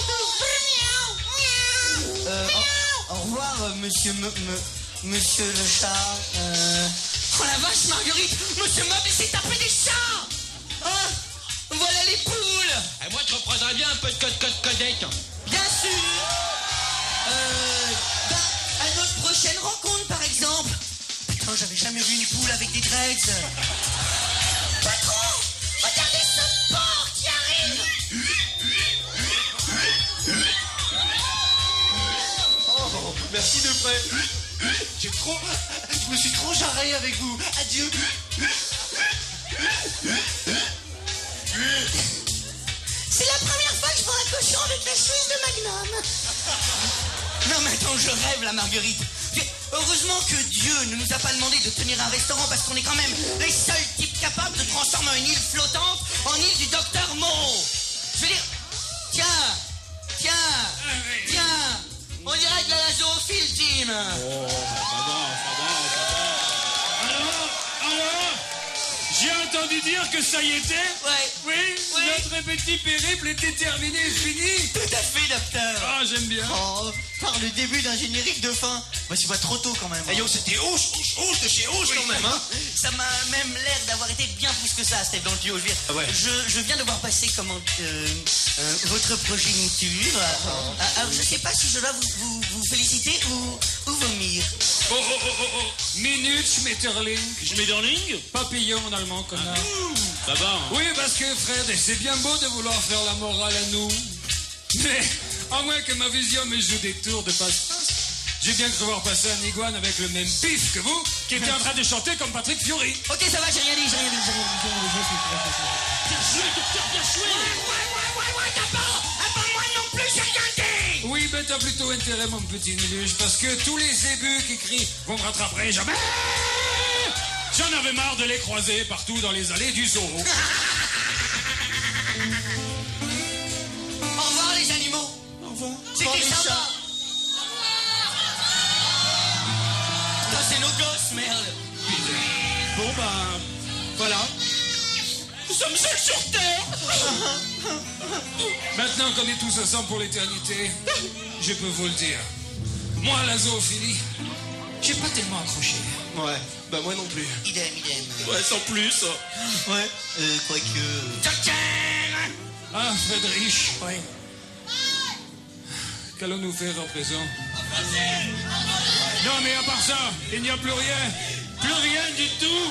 tout. Au revoir, monsieur le chat. Oh la vache, Marguerite, Monsieur Meuble s'est tapé des chats. Hein? Voilà les poules. Et moi, je reprendrais bien un peu de codec. Bien sûr. À notre prochaine rencontre, par exemple. Putain, j'avais jamais vu une poule avec des dreads. Patron, regardez ce porc qui arrive. Oh, merci de près. Je me suis trop jarré avec vous. Adieu. C'est la première fois que je vois un cochon avec la chemise de Magnum. Non mais attends, je rêve là, Marguerite. Heureusement que Dieu ne nous a pas demandé de tenir un restaurant parce qu'on est quand même les seuls types capables de transformer une île flottante en île du Docteur Moreau. Je veux dire, tiens, on dirait de la zoophile, Tim. Oh, ça va. Alors, j'ai entendu dire que ça y était. Oui. Notre petit périple était terminé et fini. Tout à fait, docteur. Ah, j'aime bien. Oh, par le début d'un générique de fin. Bah, c'est pas trop tôt quand même. Hey yo, c'était Ouche de chez Ouche quand même, hein. Ça m'a même l'air d'avoir été bien plus que ça, Steph, dans le duo. Ah ouais. Je viens de voir passer votre progéniture. Alors, je sais pas si je dois vous féliciter ou vomir. Oh. Minute, Schmetterling. Papillon en allemand, connard. Ça va, hein. Oui, parce que, Fred, c'est bien beau de vouloir faire la morale à nous. Mais, à moins que ma vision me joue des tours de passe-passe, j'ai bien cru voir passer un iguane avec le même pif que vous, qui était en train de chanter comme Patrick Fiori. Ok, ça va, j'ai rien dit. Bien joué, docteur, bien joué. Ouais, d'abord, moi non plus, j'ai rien dit. Oui, ben t'as plutôt intérêt, mon petit Niluche, parce que tous les zébus qui crient « Vous me rattraperez jamais !» J'en avais marre de les croiser partout dans les allées du zoo. Au revoir, les animaux. Au revoir. C'était sympa. Ça, c'est nos gosses, merde. Bon, ben, voilà. Nous sommes seuls sur Terre. Maintenant qu'on est tous ensemble pour l'éternité, je peux vous le dire. Moi, la zoophilie, j'ai pas tellement accroché. Ouais, bah moi non plus. Idem. Ouais, sans plus. Ouais, quoique... Ah, Friedrich. Oui. Qu'allons-nous faire à présent? Non, mais à part ça, il n'y a plus rien. Plus rien du tout.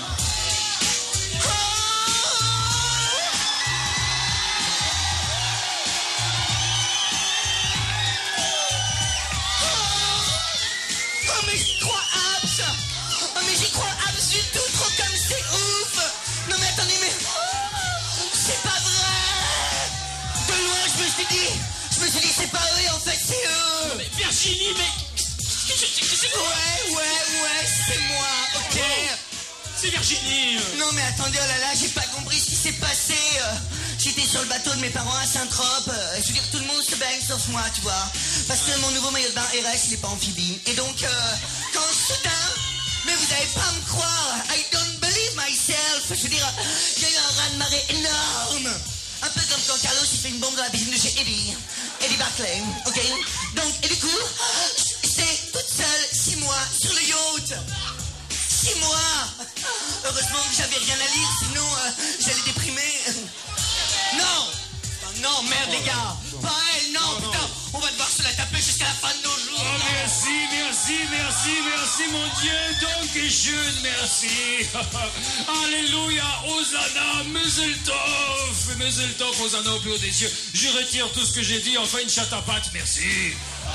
Oh, mais j'y crois abs. Oh, mais j'y crois abs du tout. Trop comme c'est ouf. Non, mais attendez, mais... C'est pas vrai. De loin, je me suis dit, c'est pas eux, en fait, c'est eux. Mais Virginie, mais... C'est quoi? Ouais, c'est moi, ok. C'est Virginie. Non, mais attendez, oh là là, j'ai pas compris ce qui s'est passé. J'étais sur le bateau de mes parents à Saint-Trope. Je veux dire, tout le monde se baigne sauf moi, tu vois. Parce que mon nouveau maillot de bain RS, il est pas amphibie. Et donc, quand soudain, mais vous allez pas me croire, I don't believe myself. Je veux dire, il y a eu un raz-de-marée énorme. Un peu comme quand Carlos il fait une bombe dans la piscine de chez Eddie Barclay, ok. Donc, et du coup, j'étais toute seule 6 mois sur le yacht. 6 mois. Heureusement que j'avais rien à lire, sinon j'allais déprimer. Non, merde les gars. Pas elle, non, putain. On va devoir se la taper. merci mon Dieu, Danke schön, merci. Alléluia, Hosanna, Mazel Tov, Hosanna au plus haut des cieux. Je retire tout ce que j'ai dit, enfin une chatte à pattes, merci.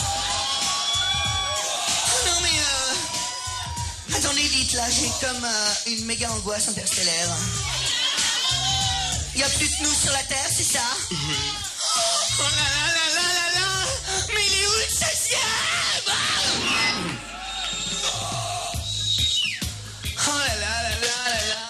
Non mais attendez, dites là, j'ai comme une méga angoisse interstellaire. Il y a plus que nous sur la Terre, c'est ça? Oui. Oh là là là là là là. Mais il est où le 16e? Oh là là là là là là.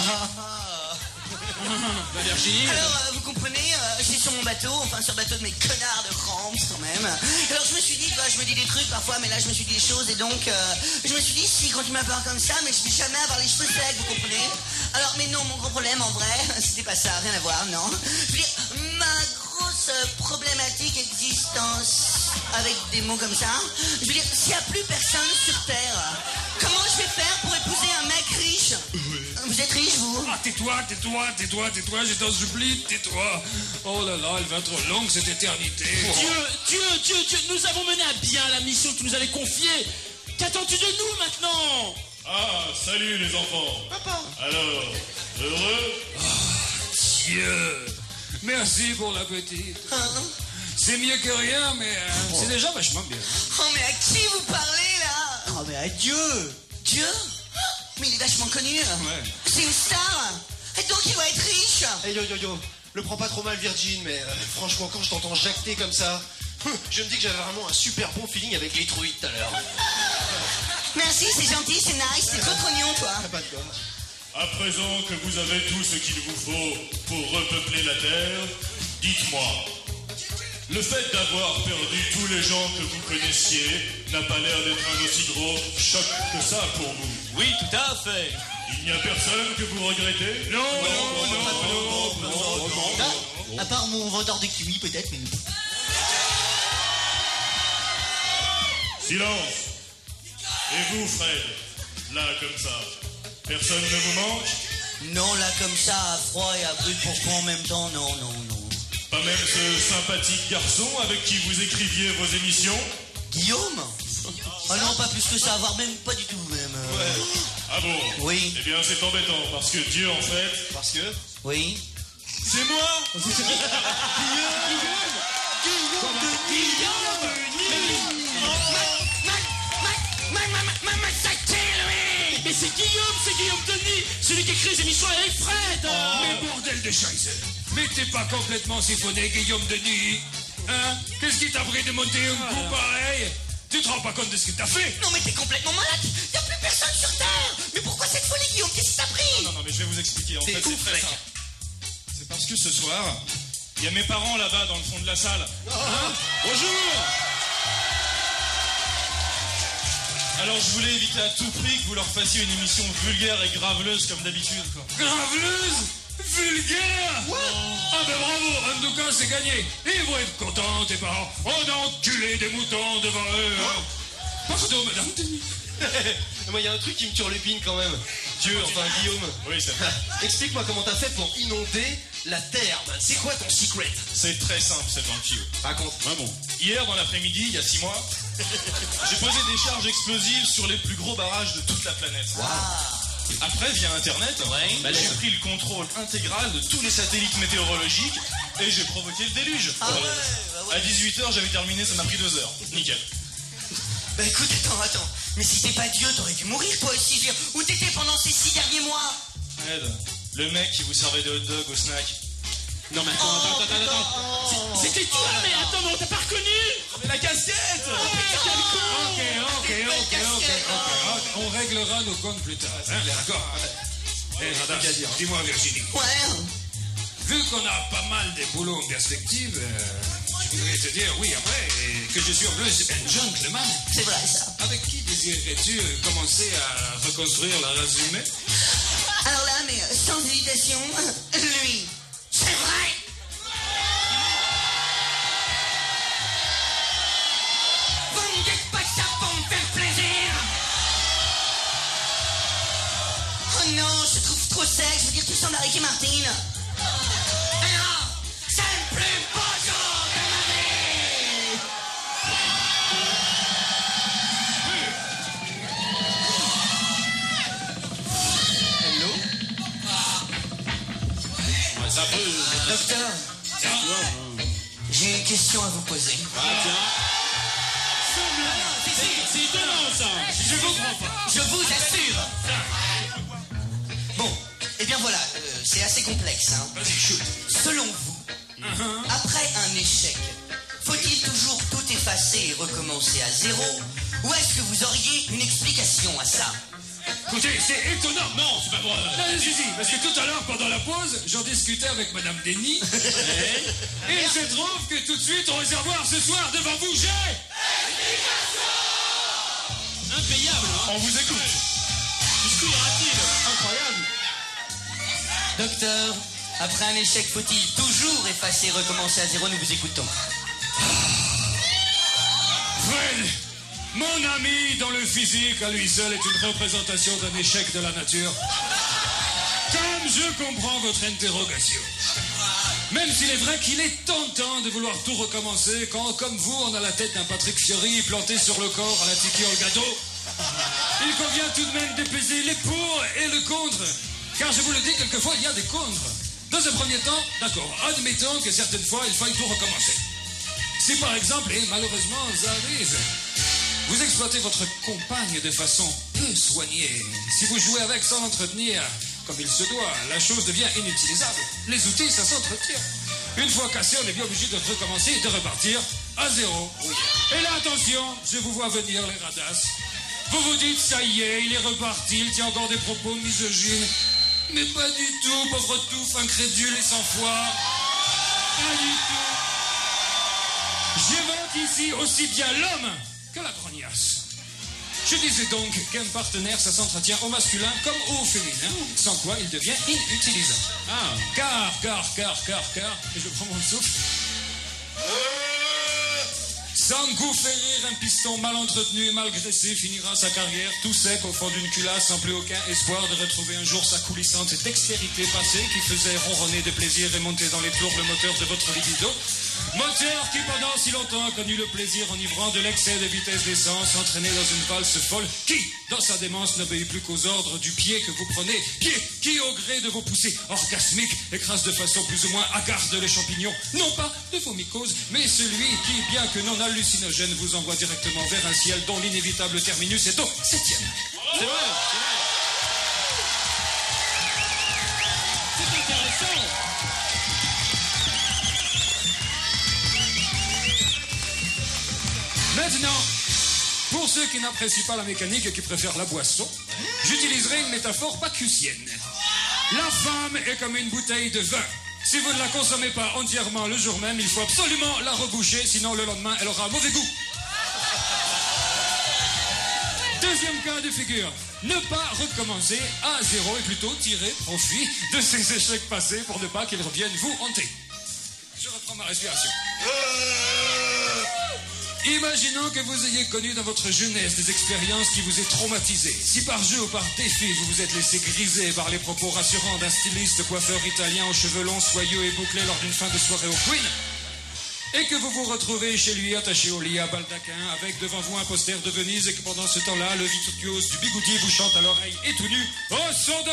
Virginie. Alors, vous comprenez, j'étais sur mon bateau, enfin sur le bateau de mes connards de Rams quand même. Alors je me suis dit, je me dis des trucs parfois, mais là je me suis dit des choses et donc je me suis dit, si quand tu m'appelles comme ça, mais je vais jamais avoir les cheveux secs, vous comprenez? Alors, mais non, mon gros problème en vrai, c'était pas ça, rien à voir, non. Je veux dire, ma grosse problématique existence avec des mots comme ça, je veux dire, s'il n'y a plus personne sur Terre, comment je vais faire pour épouser un mec riche? Vous êtes riche, vous? Ah, tais-toi, je t'en supplie, tais-toi. Oh là là, elle va être longue cette éternité. Dieu, nous avons mené à bien la mission que tu nous avais confiée. Qu'attends-tu de nous maintenant? Ah, salut les enfants. Papa. Alors, heureux? Dieu, merci pour la petite. Hein? C'est mieux que rien, mais c'est déjà vachement bien. Oh, mais à qui vous parlez, là? Oh, mais à Dieu. Dieu? Mais il est vachement connu. Ouais. C'est une star. Et donc il doit être riche. Hey, yo, le prends pas trop mal, Virgin, mais franchement, quand je t'entends jacter comme ça, je me dis que j'avais vraiment un super bon feeling avec les truies tout à l'heure. Merci, c'est gentil, c'est nice, c'est trop mignon, toi. Pas de gomme. À présent que vous avez tout ce qu'il vous faut pour repeupler la Terre, dites-moi, le fait d'avoir perdu tous les gens que vous connaissiez n'a pas l'air d'être un aussi gros choc que ça pour vous. Oui, tout à fait. Il n'y a personne que vous regrettez? Non. À part mon vendeur de kiwi, peut-être, mais... Silence. Et vous, Fred, là comme ça, personne ne vous manque? Non, là, comme ça, à froid et à brûle pour fond en même temps, non. Pas même ce sympathique garçon avec qui vous écriviez vos émissions? Guillaume? Ah non, pas plus que ça, voire même pas du tout, même. Ah bon? Oui. Eh bien, c'est embêtant, parce que Dieu, en fait... Parce que... Oui. C'est moi! Mais c'est Guillaume Denis, celui qui écrit les émissions avec Fred. Mais bordel de Scheiße. Mais t'es pas complètement siphonné, Guillaume Denis. Hein? Qu'est-ce qui t'a pris de monter un coup pareil? Tu te rends pas compte de ce que t'as fait? Non, mais t'es complètement malade. Y'a plus personne sur Terre. Mais pourquoi cette folie, Guillaume? Qu'est-ce qui t'a pris? Non, mais je vais vous expliquer. En fait, c'est très simple. C'est parce que ce soir, il y a mes parents là-bas dans le fond de la salle. Bonjour. Alors, je voulais éviter à tout prix que vous leur fassiez une émission vulgaire et graveleuse comme d'habitude, quoi. Graveleuse? Vulgaire? Ah ben bravo, en tout cas c'est gagné. Ils vont être contents, tes parents. On a enculé des moutons devant eux. Hein. Pardon, madame Denis. Moi, il y a un truc qui me turlupine quand même. Dieu, enfin Guillaume. Oui, c'est vrai. Explique-moi comment t'as fait pour inonder la Terre, man. C'est quoi ton secret? C'est très simple, cette vampire. Raconte. Ah bon. Hier, dans l'après-midi, il y a 6 mois, j'ai posé des charges explosives sur les plus gros barrages de toute la planète. Après, via Internet, j'ai pris le contrôle intégral de tous les satellites météorologiques et j'ai provoqué le déluge. À 18h, j'avais terminé, ça m'a pris 2 heures. Nickel. Bah écoute, attends. Mais si t'es pas Dieu, t'aurais dû mourir toi aussi. Je veux dire, où t'étais pendant ces 6 derniers mois? Ed, le mec qui vous servait des hot dogs au snack. Non mais attends. C'était toi, mais attends, mais on t'a pas reconnu. Mais la casquette! Ok. On réglera nos comptes plus tard. Hein, d'accord. Madame, dis-moi Virginie. Ouais. Vu qu'on a pas mal des boulots en perspective, je voudrais te dire, oui, après, que je suis en plus un gentleman. C'est vrai, ça. Avec qui désirerais-tu commencer à reconstruire la race humaine? Alors là, mais sans hésitation, lui. C'est vrai. Vous me dites pas ça pour me faire plaisir. Oh non, je te trouve trop sec. Je veux dire, tu sens la Ricky Martin. Alors, c'est le plus beau jour de ma vie. Docteur, j'ai une question à vous poser. C'est étonnant ça. Je vous comprends pas. Je vous assure. Bon, eh bien voilà, c'est assez complexe. Hein. Selon vous, après un échec, faut-il toujours tout effacer et recommencer à zéro? Ou est-ce que vous auriez une explication à ça? Écoutez, c'est étonnant. Non, c'est pas vrai. Non, si, parce que tout à l'heure, pendant la pause, j'en discutais avec Madame Denis. Et il se trouve que tout de suite, au réservoir, ce soir, devant vous, j'ai... Impayable, hein. On vous écoute. Jusqu'où ira-t-il? Incroyable. Docteur, après un échec, faut-il toujours effacer et recommencer à zéro? Nous vous écoutons. Fred, mon ami dans le physique, à lui seul, est une représentation d'un échec de la nature. Comme je comprends votre interrogation. Même s'il est vrai qu'il est tentant de vouloir tout recommencer quand, comme vous, on a la tête d'un Patrick Fiori planté sur le corps à la Tiki Olgado, il convient tout de même d'épaiser les pour et le contre. Car je vous le dis, quelquefois, il y a des contres. Dans un premier temps, d'accord, admettons que certaines fois, il faille tout recommencer. Si par exemple, et malheureusement, ça arrive, vous exploitez votre compagne de façon peu soignée, si vous jouez avec sans l'entretenir comme il se doit, la chose devient inutilisable. Les outils, ça s'entretient. Une fois cassé, on est bien obligé de recommencer et de repartir à zéro. Et là, attention, je vous vois venir les radasses. Vous vous dites, ça y est, il est reparti, il tient encore des propos misogynes. Mais pas du tout, pauvre touffe, incrédule et sans foi. Pas du tout. J'évoque ici aussi bien l'homme que la grognasse. Je disais donc qu'un partenaire, ça s'entretient au masculin comme au féminin, sans quoi il devient inutilisant. Car, et je prends mon souffle. Sans goût faire rire, un piston mal entretenu et mal graissé finira sa carrière tout sec au fond d'une culasse sans plus aucun espoir de retrouver un jour sa coulissante dextérité passée qui faisait ronronner de plaisir et monter dans les tours le moteur de votre libido. Moteur qui pendant si longtemps a connu le plaisir enivrant de l'excès de vitesse d'essence, entraîné dans une valse folle, qui, dans sa démence, n'obéit plus qu'aux ordres du pied que vous prenez, pied qui, au gré de vos poussées orgasmiques, écrase de façon plus ou moins hagarde les champignons, non pas de vos mycoses, mais celui qui, bien que non hallucinogène, vous envoie directement vers un ciel dont l'inévitable terminus est au 7e. C'est vrai. C'est intéressant. Maintenant, pour ceux qui n'apprécient pas la mécanique et qui préfèrent la boisson, j'utiliserai une métaphore paccusienne. La femme est comme une bouteille de vin. Si vous ne la consommez pas entièrement le jour même, il faut absolument la reboucher, sinon le lendemain, elle aura mauvais goût. Deuxième cas de figure, ne pas recommencer à zéro et plutôt tirer profit de ces échecs passés pour ne pas qu'ils reviennent vous hanter. Je reprends ma respiration. Imaginons que vous ayez connu dans votre jeunesse des expériences qui vous aient traumatisé. Si par jeu ou par défi, vous vous êtes laissé griser par les propos rassurants d'un styliste coiffeur italien aux cheveux longs, soyeux et bouclés lors d'une fin de soirée au Queen, et que vous vous retrouvez chez lui attaché au lit à baldaquin, avec devant vous un poster de Venise, et que pendant ce temps-là, le virtuose du bigoudi vous chante à l'oreille et tout nu « Oh, sodomio !»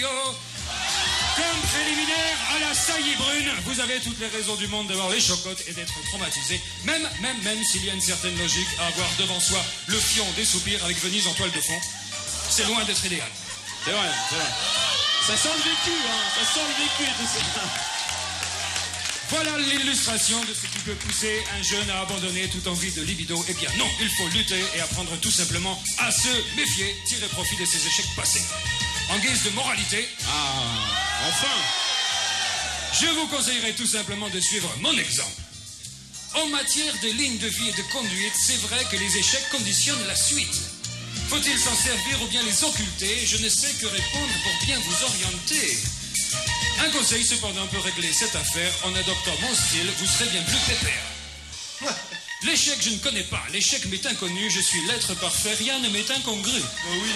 Comme préliminaire à la saillie brune, vous avez toutes les raisons du monde d'avoir les chocottes et d'être traumatisé, même s'il y a une certaine logique à avoir devant soi le fion des soupirs avec Venise en toile de fond. C'est loin d'être idéal. C'est vrai. Ça sent le vécu, hein. Ça sent le vécu, tout ça. Voilà l'illustration de ce qui peut pousser un jeune à abandonner toute envie de libido. Eh bien non, il faut lutter et apprendre tout simplement à se méfier, tirer profit de ces échecs passés. En guise de moralité... Enfin, je vous conseillerais tout simplement de suivre mon exemple. En matière de ligne de vie et de conduite, c'est vrai que les échecs conditionnent la suite. Faut-il s'en servir ou bien les occulter? Je ne sais que répondre pour bien vous orienter. Un conseil cependant peut régler cette affaire en adoptant mon style, vous serez bien plus pépère. L'échec, je ne connais pas. L'échec m'est inconnu, je suis l'être parfait, rien ne m'est incongru. Oui.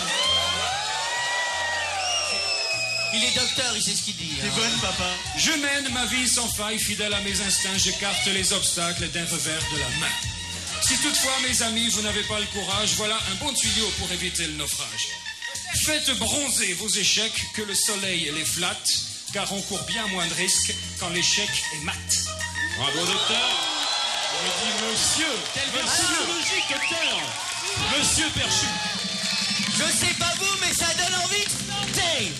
Il est docteur, il sait ce qu'il dit. T'es bonne, papa. Je mène ma vie sans faille, fidèle à mes instincts, j'écarte les obstacles d'un revers de la main. Si toutefois, mes amis, vous n'avez pas le courage, voilà un bon tuyau pour éviter le naufrage. Faites bronzer vos échecs, que le soleil les flatte. car on court bien moins de risques quand l'échec est mat. Bravo, docteur. Je dis monsieur. Quelle version logique, docteur. Monsieur Perchu. Je sais pas vous, mais ça donne envie de chanter.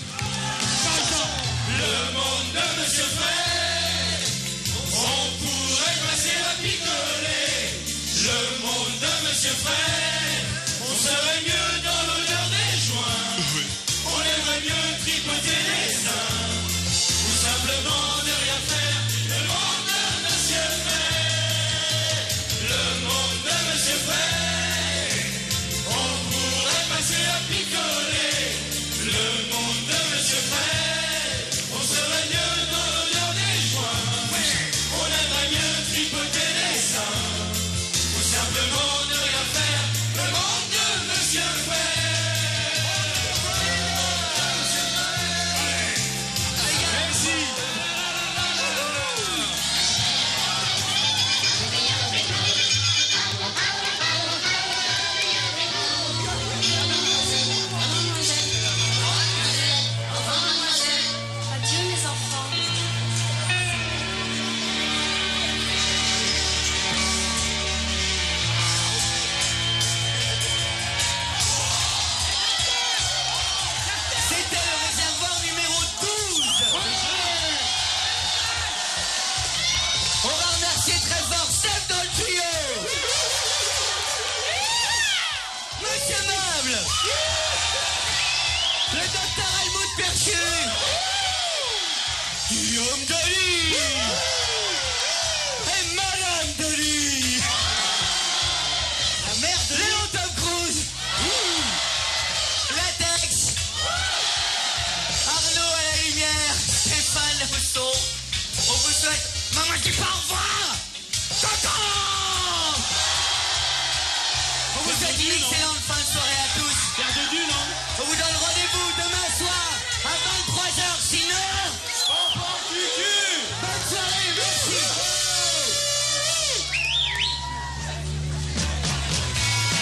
Le monde de Monsieur Fred, on pourrait passer à picoler. Le monde de Monsieur Fred, on serait mieux dans l'odeur des joints. On aimerait mieux tripoter les seins, ou simplement ne rien faire. Le monde de Monsieur Fred, le monde de Monsieur Fred, on pourrait passer à picoler. Le monde de Monsieur Fred, on serait mieux dans l'odeur des joints. On aimerait mieux tripoter les seins, ou simplement ne rien faire. Le monde de Monsieur Fred. Merci. Adieu les enfants. C'était le réservoir numéro 12. On va remercier très fort Steph dans le tuyau. Monsieur Meuble. Le docteur Helmut Perchu. Guillaume Delis. Et Madame Delis. La mère de Léon Tom Cruise. Latex. Arnaud à la lumière. Stéphane au son. On vous souhaite. Maman, je dis pas au revoir. Tonton. On vous souhaite une excellente fin de soirée à tous. Terre de Dune, hein. On vous donne rendez-vous demain soir à 23h. Sinon.